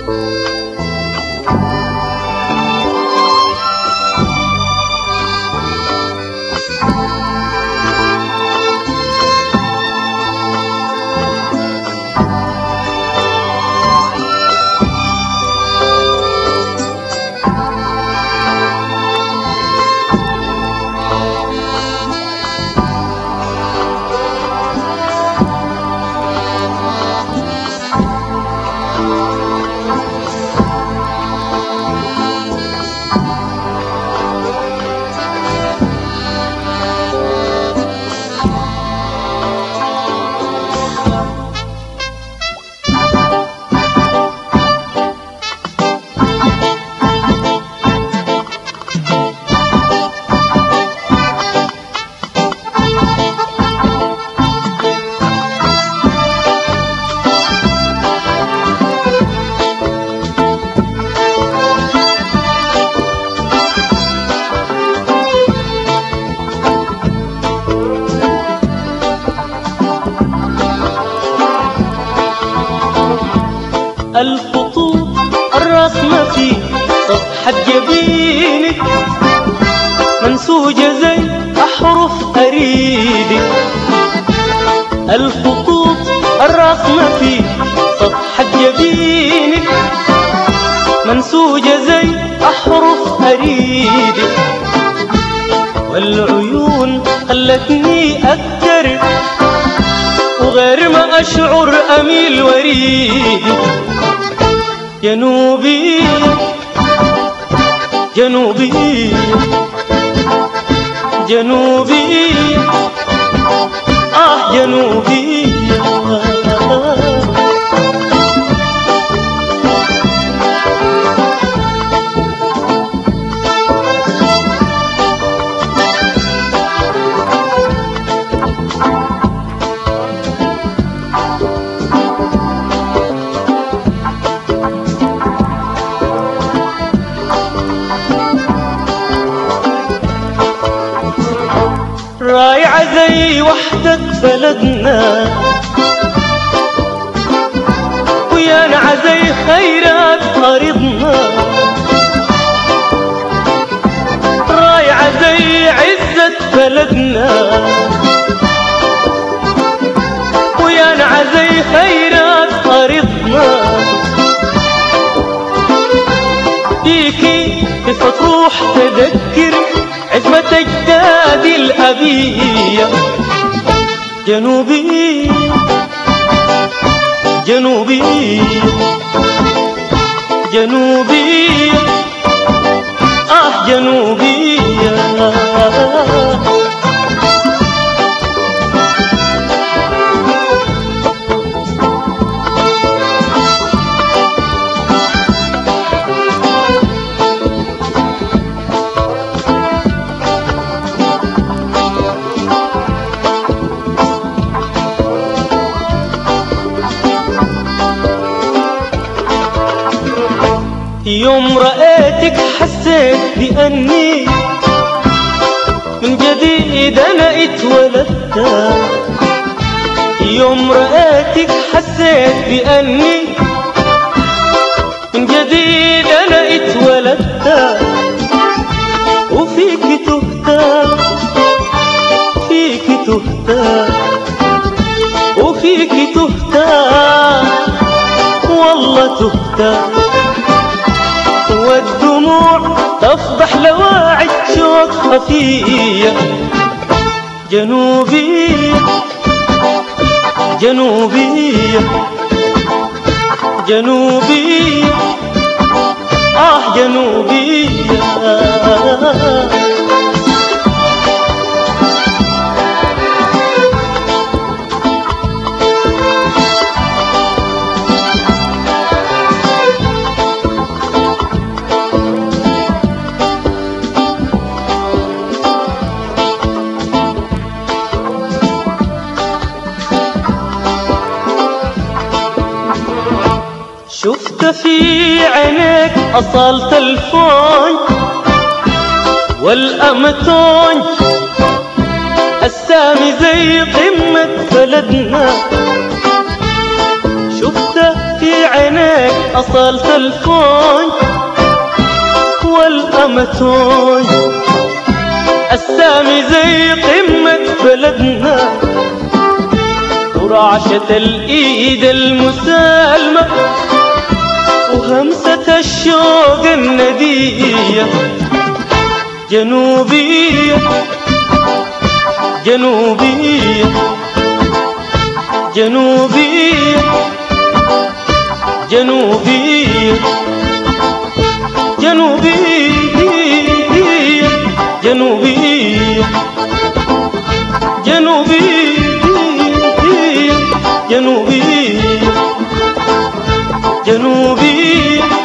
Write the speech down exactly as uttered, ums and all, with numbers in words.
الخطوط الرسمة في صفحة جبينك منسوجة زي أحرف أريدك. الخطوط الرسمة في صفحة جبينك منسوجة زي أحرف أريدك. والعيون خلتني أكتر وغير ما أشعر أميل وريدك. جنوبي جنوبي جنوبي آه جنوبي رايعة زي وحدة بلدنا ويانعة زي خيرات أرضنا. رايعة زي عزة بلدنا ويانعة زي خيرات أرضنا. فيكي كيف تروح تذكر عزمة أجدادي الأبية. جنوبي جنوبي جنوبي آه جنوبي يوم رأيتك حسيت بأني من جديد أنا اتولدت. يوم رأيتك حسيت بأني من جديد أنا اتولدت. وفيك تهتم فيك تهتم وفيك تهتم والله تهتم. والدموع تفضح لواعي شوق خفية. جنوبي جنوبي جنوبي آه جنوبي شفت في عينيك أصالة الفون والأمتون السامي زي قمة بلدنا. شفت في في عينيك أصالة الكون والأمتون، السامي زي قمة بلدنا ورعشة الإيد المسالمة وهمسة الشوق الندية. جنوبية جنوبية جنوبية جنوبية جنوبية جنوبية جنوبية جنوبية جنوبية